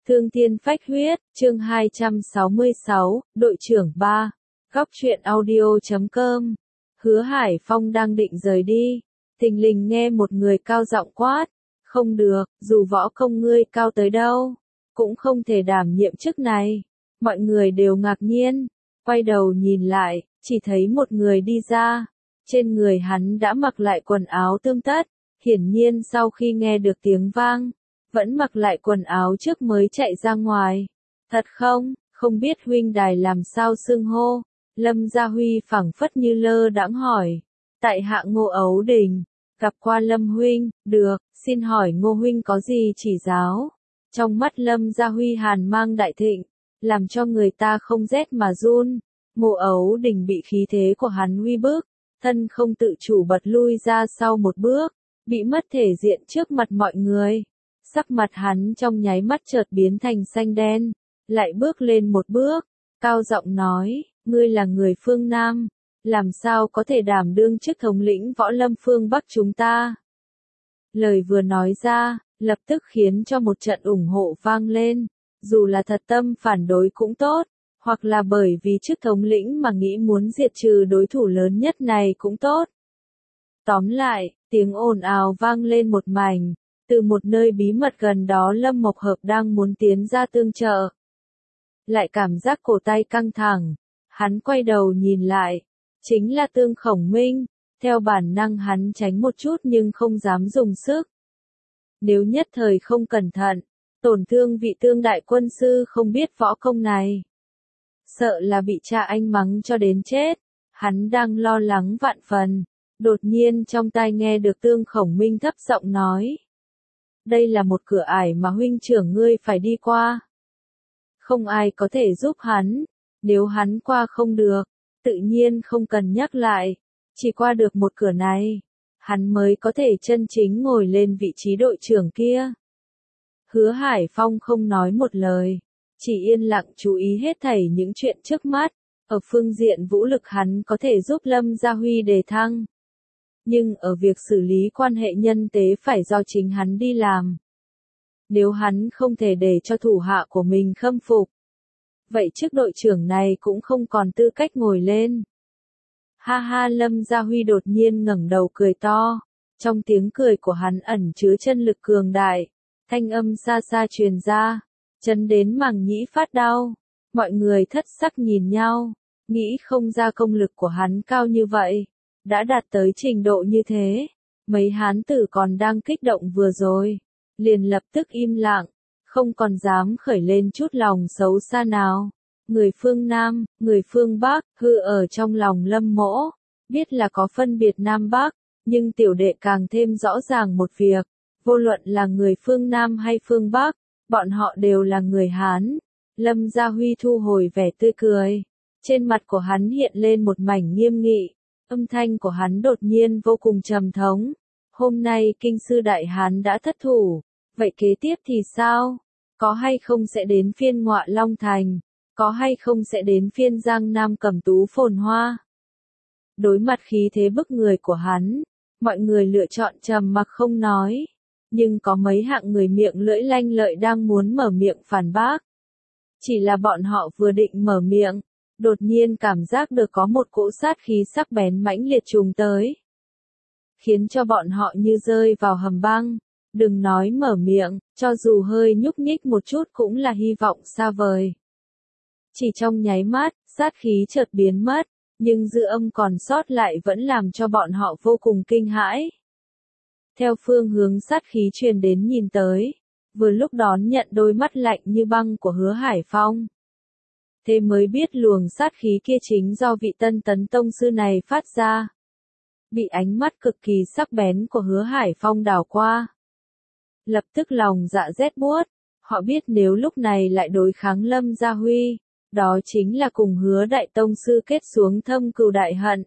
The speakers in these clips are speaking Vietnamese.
Thương thiên phách huyết, chương 266, đội trưởng 3, góc truyện audio.com. Hứa Hải Phong đang định rời đi, thình lình nghe một người cao giọng quát, không được, dù võ công ngươi cao tới đâu, cũng không thể đảm nhiệm chức này. Mọi người đều ngạc nhiên, quay đầu nhìn lại, chỉ thấy một người đi ra, trên người hắn đã mặc lại quần áo tươm tất, hiển nhiên sau khi nghe được tiếng vang, vẫn mặc lại quần áo trước mới chạy ra ngoài. Thật không, không biết huynh đài làm sao xưng hô. Lâm Gia Huy phảng phất như lơ đãng hỏi. Tại hạ Ngô Ấu Đình, gặp qua Lâm huynh, được, xin hỏi Ngô huynh có gì chỉ giáo. Trong mắt Lâm Gia Huy hàn mang đại thịnh, làm cho người ta không rét mà run. Ngô Ấu Đình bị khí thế của hắn uy bức, thân không tự chủ bật lui ra sau một bước, bị mất thể diện trước mặt mọi người. Sắc mặt hắn trong nháy mắt chợt biến thành xanh đen, lại bước lên một bước, cao giọng nói, ngươi là người phương Nam, làm sao có thể đảm đương chức thống lĩnh võ lâm phương Bắc chúng ta. Lời vừa nói ra, lập tức khiến cho một trận ủng hộ vang lên, dù là thật tâm phản đối cũng tốt, hoặc là bởi vì chức thống lĩnh mà nghĩ muốn diệt trừ đối thủ lớn nhất này cũng tốt. Tóm lại, tiếng ồn ào vang lên một mảnh. Từ một nơi bí mật gần đó Lâm Mộc Hợp đang muốn tiến ra tương trợ. Lại cảm giác cổ tay căng thẳng, hắn quay đầu nhìn lại, chính là Tương Khổng Minh, theo bản năng hắn tránh một chút nhưng không dám dùng sức. Nếu nhất thời không cẩn thận, tổn thương vị Tương đại quân sư không biết võ công này. Sợ là bị cha anh mắng cho đến chết, hắn đang lo lắng vạn phần, đột nhiên trong tai nghe được Tương Khổng Minh thấp giọng nói. Đây là một cửa ải mà huynh trưởng ngươi phải đi qua. Không ai có thể giúp hắn, nếu hắn qua không được, tự nhiên không cần nhắc lại, chỉ qua được một cửa này, hắn mới có thể chân chính ngồi lên vị trí đội trưởng kia. Hứa Hải Phong không nói một lời, chỉ yên lặng chú ý hết thảy những chuyện trước mắt, ở phương diện vũ lực hắn có thể giúp Lâm Gia Huy đề thăng. Nhưng ở việc xử lý quan hệ nhân tế phải do chính hắn đi làm. Nếu hắn không thể để cho thủ hạ của mình khâm phục, vậy chức đội trưởng này cũng không còn tư cách ngồi lên. Ha ha, Lâm Gia Huy đột nhiên ngẩng đầu cười to, trong tiếng cười của hắn ẩn chứa chân lực cường đại, thanh âm xa xa truyền ra, chấn đến màng nhĩ phát đau. Mọi người thất sắc nhìn nhau, nghĩ không ra công lực của hắn cao như vậy. Đã đạt tới trình độ như thế, mấy hán tử còn đang kích động vừa rồi, liền lập tức im lặng, không còn dám khởi lên chút lòng xấu xa nào. Người phương Nam, người phương Bắc, hư ở trong lòng Lâm Mỗ, biết là có phân biệt Nam Bắc, nhưng tiểu đệ càng thêm rõ ràng một việc, vô luận là người phương Nam hay phương Bắc, bọn họ đều là người Hán. Lâm Gia Huy thu hồi vẻ tươi cười, trên mặt của hắn hiện lên một mảnh nghiêm nghị. Âm thanh của hắn đột nhiên vô cùng trầm thống. Hôm nay kinh sư Đại Hán đã thất thủ, vậy kế tiếp thì sao? Có hay không sẽ đến phiên Ngọa Long Thành? Có hay không sẽ đến phiên Giang Nam Cẩm Tú phồn hoa? Đối mặt khí thế bức người của hắn, mọi người lựa chọn trầm mặc không nói. Nhưng có mấy hạng người miệng lưỡi lanh lợi đang muốn mở miệng phản bác. Chỉ là bọn họ vừa định mở miệng, đột nhiên cảm giác được có một cỗ sát khí sắc bén mãnh liệt trùng tới. Khiến cho bọn họ như rơi vào hầm băng, đừng nói mở miệng, cho dù hơi nhúc nhích một chút cũng là hy vọng xa vời. Chỉ trong nháy mắt, sát khí chợt biến mất, nhưng dư âm còn sót lại vẫn làm cho bọn họ vô cùng kinh hãi. Theo phương hướng sát khí truyền đến nhìn tới, vừa lúc đón nhận đôi mắt lạnh như băng của Hứa Hải Phong. Thế mới biết luồng sát khí kia chính do vị Tân Tấn Tông sư này phát ra. Bị ánh mắt cực kỳ sắc bén của Hứa Hải Phong đảo qua. Lập tức lòng dạ rét buốt, họ biết nếu lúc này lại đối kháng Lâm Gia Huy, đó chính là cùng Hứa Đại Tông sư kết xuống thâm cừu đại hận.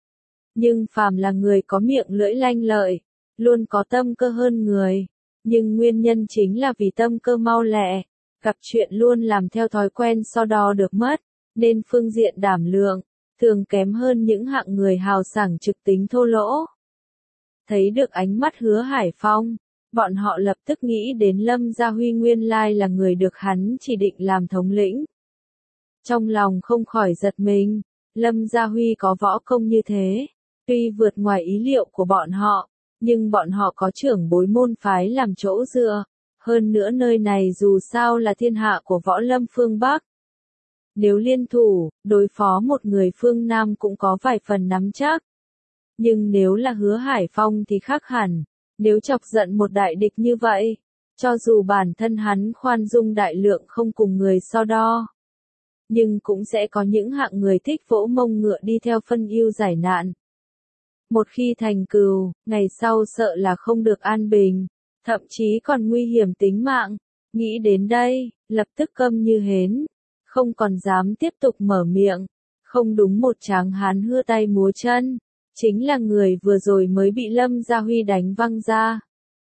Nhưng phàm là người có miệng lưỡi lanh lợi, luôn có tâm cơ hơn người, nhưng nguyên nhân chính là vì tâm cơ mau lẹ. Gặp chuyện luôn làm theo thói quen so đo được mất, nên phương diện đảm lượng, thường kém hơn những hạng người hào sảng trực tính thô lỗ. Thấy được ánh mắt Hứa Hải Phong, bọn họ lập tức nghĩ đến Lâm Gia Huy nguyên lai là người được hắn chỉ định làm thống lĩnh. Trong lòng không khỏi giật mình, Lâm Gia Huy có võ công như thế, tuy vượt ngoài ý liệu của bọn họ, nhưng bọn họ có trưởng bối môn phái làm chỗ dựa, hơn nữa nơi này dù sao là thiên hạ của võ lâm phương Bắc. Nếu liên thủ, đối phó một người phương Nam cũng có vài phần nắm chắc. Nhưng nếu là Hứa Hải Phong thì khác hẳn, nếu chọc giận một đại địch như vậy, cho dù bản thân hắn khoan dung đại lượng không cùng người so đo, nhưng cũng sẽ có những hạng người thích vỗ mông ngựa đi theo phân ưu giải nạn. Một khi thành cừu, ngày sau sợ là không được an bình, thậm chí còn nguy hiểm tính mạng. Nghĩ đến đây, lập tức câm như hến, không còn dám tiếp tục mở miệng. Không đúng, một tráng hán hưa tay múa chân, chính là người vừa rồi mới bị Lâm Gia Huy đánh văng ra.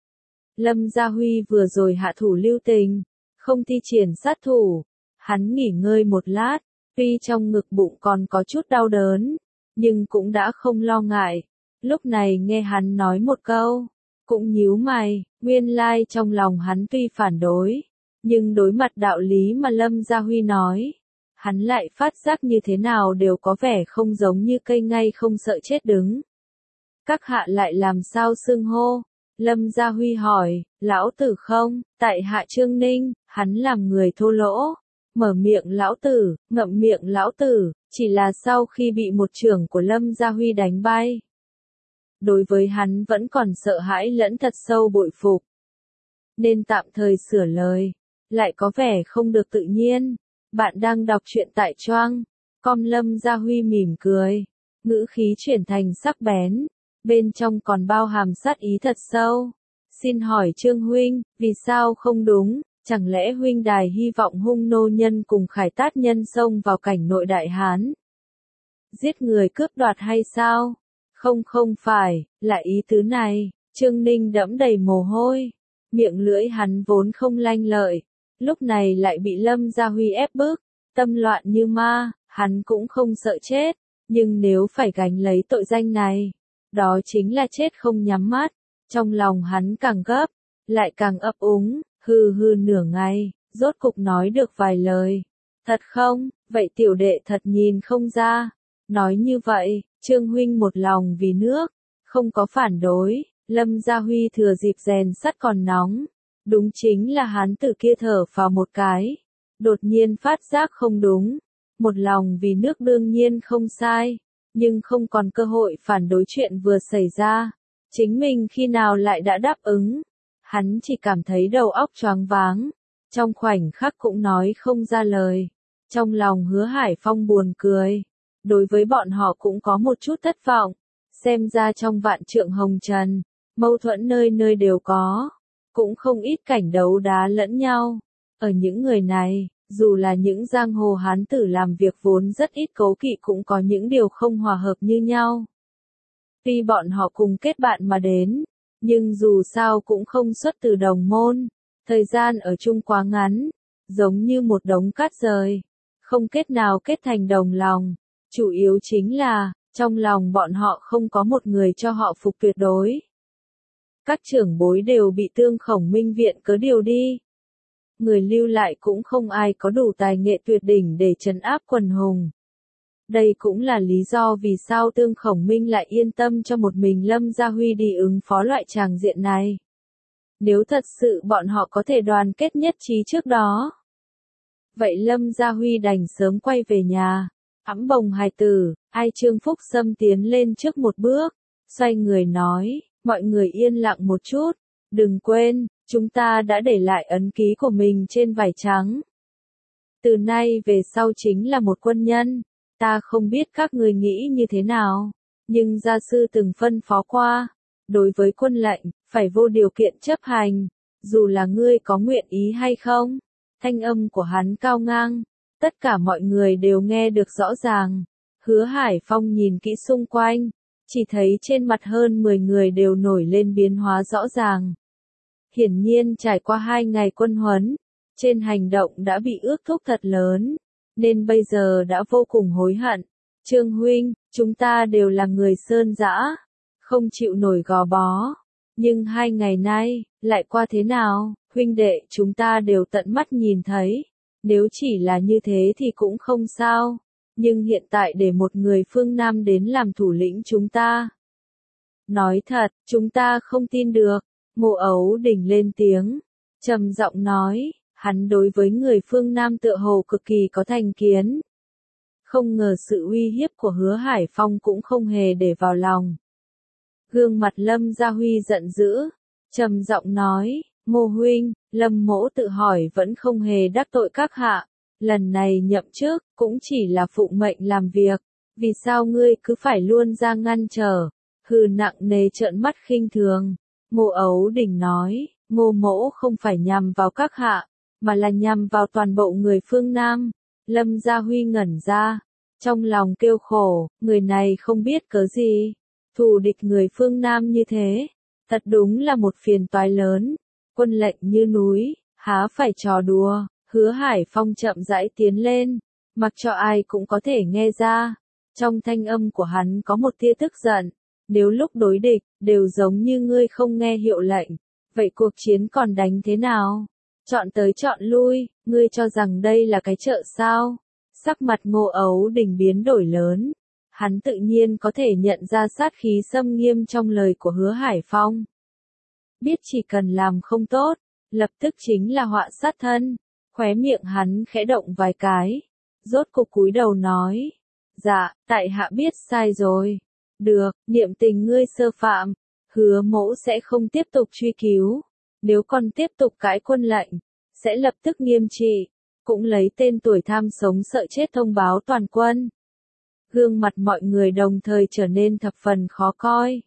Lâm Gia Huy vừa rồi hạ thủ lưu tình, không thi triển sát thủ. Hắn nghỉ ngơi một lát, tuy trong ngực bụng còn có chút đau đớn, nhưng cũng đã không lo ngại. Lúc này nghe hắn nói một câu, cũng nhíu mày, nguyên lai trong lòng hắn tuy phản đối, nhưng đối mặt đạo lý mà Lâm Gia Huy nói, hắn lại phát giác như thế nào đều có vẻ không giống như cây ngay không sợ chết đứng. Các hạ lại làm sao xưng hô? Lâm Gia Huy hỏi, lão tử không, tại hạ Trương Ninh, hắn làm người thô lỗ. Mở miệng lão tử, ngậm miệng lão tử, chỉ là sau khi bị một trưởng của Lâm Gia Huy đánh bay. Đối với hắn vẫn còn sợ hãi lẫn thật sâu bội phục. Nên tạm thời sửa lời, lại có vẻ không được tự nhiên. Bạn đang đọc truyện tại Choang. Com. Lâm Gia Huy mỉm cười, ngữ khí chuyển thành sắc bén, bên trong còn bao hàm sát ý thật sâu. Xin hỏi Trương huynh, vì sao không đúng? Chẳng lẽ huynh đài hy vọng hung nô nhân cùng Khải Tát nhân xông vào cảnh nội Đại Hán, giết người cướp đoạt hay sao? Không phải, là ý tứ này. Trương Ninh đẫm đầy mồ hôi, miệng lưỡi hắn vốn không lanh lợi, lúc này lại bị Lâm Gia Huy ép bức, tâm loạn như ma, hắn cũng không sợ chết, nhưng nếu phải gánh lấy tội danh này, đó chính là chết không nhắm mắt. Trong lòng hắn càng gấp, lại càng ấp úng. Hừ nửa ngày, rốt cục nói được vài lời. Thật không? Vậy tiểu đệ thật nhìn không ra. Nói như vậy, Trương huynh một lòng vì nước, không có phản đối. Lâm Gia Huy thừa dịp rèn sắt còn nóng. Đúng chính là hắn từ kia thở phào một cái. Đột nhiên phát giác không đúng. Một lòng vì nước đương nhiên không sai, nhưng không còn cơ hội phản đối chuyện vừa xảy ra. Chính mình khi nào lại đã đáp ứng. Hắn chỉ cảm thấy đầu óc choáng váng, trong khoảnh khắc cũng nói không ra lời. Trong lòng Hứa Hải Phong buồn cười, đối với bọn họ cũng có một chút thất vọng. Xem ra trong vạn trượng hồng trần, mâu thuẫn nơi nơi đều có, cũng không ít cảnh đấu đá lẫn nhau. Ở những người này, dù là những giang hồ hán tử làm việc vốn rất ít cố kỵ cũng có những điều không hòa hợp như nhau. Tuy bọn họ cùng kết bạn mà đến, nhưng dù sao cũng không xuất từ đồng môn, thời gian ở chung quá ngắn, giống như một đống cát rời, không kết nào kết thành đồng lòng. Chủ yếu chính là, trong lòng bọn họ không có một người cho họ phục tuyệt đối. Các trưởng bối đều bị Tương Khổng Minh viện cớ điều đi. Người lưu lại cũng không ai có đủ tài nghệ tuyệt đỉnh để trấn áp quần hùng. Đây cũng là lý do vì sao Tương Khổng Minh lại yên tâm cho một mình Lâm Gia Huy đi ứng phó loại tràng diện này. Nếu thật sự bọn họ có thể đoàn kết nhất trí trước đó, vậy Lâm Gia Huy đành sớm quay về nhà. Ẵm bồng hài tử, ai Trương Phúc Sâm tiến lên trước một bước, xoay người nói, mọi người yên lặng một chút, đừng quên, chúng ta đã để lại ấn ký của mình trên vải trắng. Từ nay về sau chính là một quân nhân. Ta không biết các người nghĩ như thế nào, nhưng gia sư từng phân phó qua, đối với quân lệnh, phải vô điều kiện chấp hành, dù là ngươi có nguyện ý hay không. Thanh âm của hắn cao ngang, tất cả mọi người đều nghe được rõ ràng. Hứa Hải Phong nhìn kỹ xung quanh, chỉ thấy trên mặt hơn 10 người đều nổi lên biến hóa rõ ràng. Hiển nhiên trải qua 2 ngày quân huấn, trên hành động đã bị ước thúc thật lớn, nên bây giờ đã vô cùng hối hận. Trương huynh, chúng ta đều là người sơn dã, không chịu nổi gò bó, nhưng 2 ngày nay, Lại qua thế nào, huynh đệ chúng ta đều tận mắt nhìn thấy. Nếu chỉ là như thế thì cũng không sao. Nhưng hiện tại để một người phương Nam đến làm thủ lĩnh chúng ta. Nói thật, chúng ta không tin được. Ngô Ấu Đình lên tiếng, trầm giọng nói, hắn đối với người phương Nam tựa hồ cực kỳ có thành kiến. Không ngờ sự uy hiếp của Hứa Hải Phong cũng không hề để vào lòng. Gương mặt Lâm Gia Huy giận dữ, trầm giọng nói, Ngô huynh, Lâm mỗ tự hỏi vẫn không hề đắc tội các hạ. Lần này nhậm chức, cũng chỉ là phụng mệnh làm việc. Vì sao ngươi cứ phải luôn ra ngăn trở? Hừ nặng nề trợn mắt khinh thường. Ngô Ấu Đình nói, Ngô mỗ không phải nhằm vào các hạ, mà là nhằm vào toàn bộ người phương Nam. Lâm Gia Huy ngẩn ra, trong lòng kêu khổ, người này không biết cớ gì. Thù địch người phương Nam như thế, thật đúng là một phiền toái lớn. Quân lệnh như núi, há phải trò đùa. Hứa Hải Phong chậm rãi tiến lên, mặc cho ai cũng có thể nghe ra. Trong thanh âm của hắn có một tia tức giận. Nếu lúc đối địch, đều giống như ngươi không nghe hiệu lệnh, vậy cuộc chiến còn đánh thế nào? Chọn tới chọn lui, ngươi cho rằng đây là cái chợ sao? Sắc mặt Ngô Ấu Đình biến đổi lớn. Hắn tự nhiên có thể nhận ra sát khí xâm nghiêm trong lời của Hứa Hải Phong. Biết chỉ cần làm không tốt, lập tức chính là họa sát thân. Khóe miệng hắn khẽ động vài cái, rốt cục cúi đầu nói, dạ, tại hạ biết sai rồi. Được, niệm tình ngươi sơ phạm, Hứa mỗ sẽ không tiếp tục truy cứu. Nếu còn tiếp tục cãi quân lệnh, sẽ lập tức nghiêm trị, cũng lấy tên tuổi tham sống sợ chết thông báo toàn quân. Gương mặt mọi người đồng thời trở nên thập phần khó coi.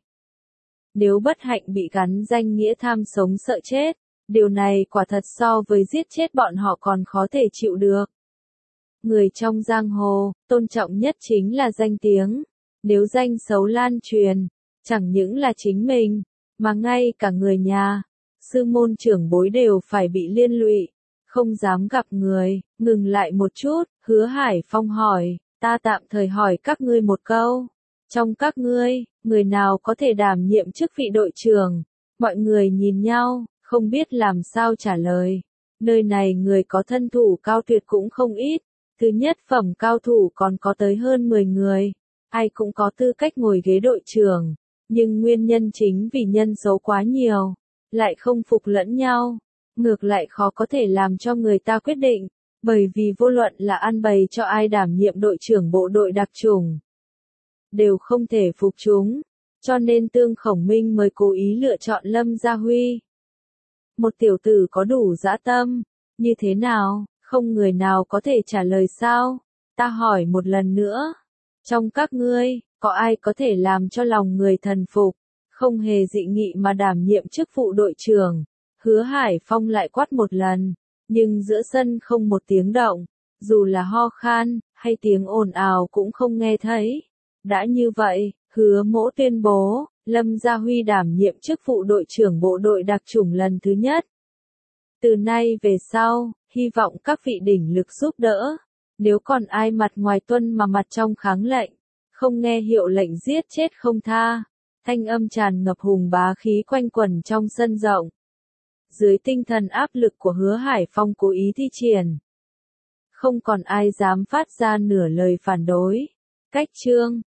Nếu bất hạnh bị gắn danh nghĩa tham sống sợ chết, điều này quả thật so với giết chết bọn họ còn khó thể chịu được. Người trong giang hồ, tôn trọng nhất chính là danh tiếng. Nếu danh xấu lan truyền, chẳng những là chính mình, mà ngay cả người nhà, sư môn trưởng bối đều phải bị liên lụy, không dám gặp người. Ngừng lại một chút, Hứa Hải Phong hỏi, ta tạm thời hỏi các ngươi một câu. Trong các ngươi, người nào có thể đảm nhiệm chức vị đội trưởng? Mọi người nhìn nhau, không biết làm sao trả lời. Nơi này người có thân thủ cao tuyệt cũng không ít. Thứ nhất phẩm cao thủ còn có tới hơn 10 người. Ai cũng có tư cách ngồi ghế đội trưởng. Nhưng nguyên nhân chính vì nhân số quá nhiều. Lại không phục lẫn nhau. Ngược lại khó có thể làm cho người ta quyết định. Bởi vì vô luận là an bày cho ai đảm nhiệm đội trưởng bộ đội đặc chủng, đều không thể phục chúng. Cho nên Tương Khổng Minh mới cố ý lựa chọn Lâm Gia Huy. Một tiểu tử có đủ dã tâm. Như thế nào, không người nào có thể trả lời sao? Ta hỏi một lần nữa. Trong các ngươi, có ai có thể làm cho lòng người thần phục, không hề dị nghị mà đảm nhiệm chức vụ đội trưởng? Hứa Hải Phong lại quát một lần, nhưng giữa sân không một tiếng động, dù là ho khan, hay tiếng ồn ào cũng không nghe thấy. Đã như vậy, Hứa mỗ tuyên bố, Lâm Gia Huy đảm nhiệm chức vụ đội trưởng bộ đội đặc chủng lần thứ nhất. Từ nay về sau, hy vọng các vị đỉnh lực giúp đỡ. Nếu còn ai mặt ngoài tuân mà mặt trong kháng lệnh, không nghe hiệu lệnh giết chết không tha. Thanh âm tràn ngập hùng bá khí quanh quẩn trong sân rộng. Dưới tinh thần áp lực của Hứa Hải Phong cố ý thi triển, không còn ai dám phát ra nửa lời phản đối. Cách chương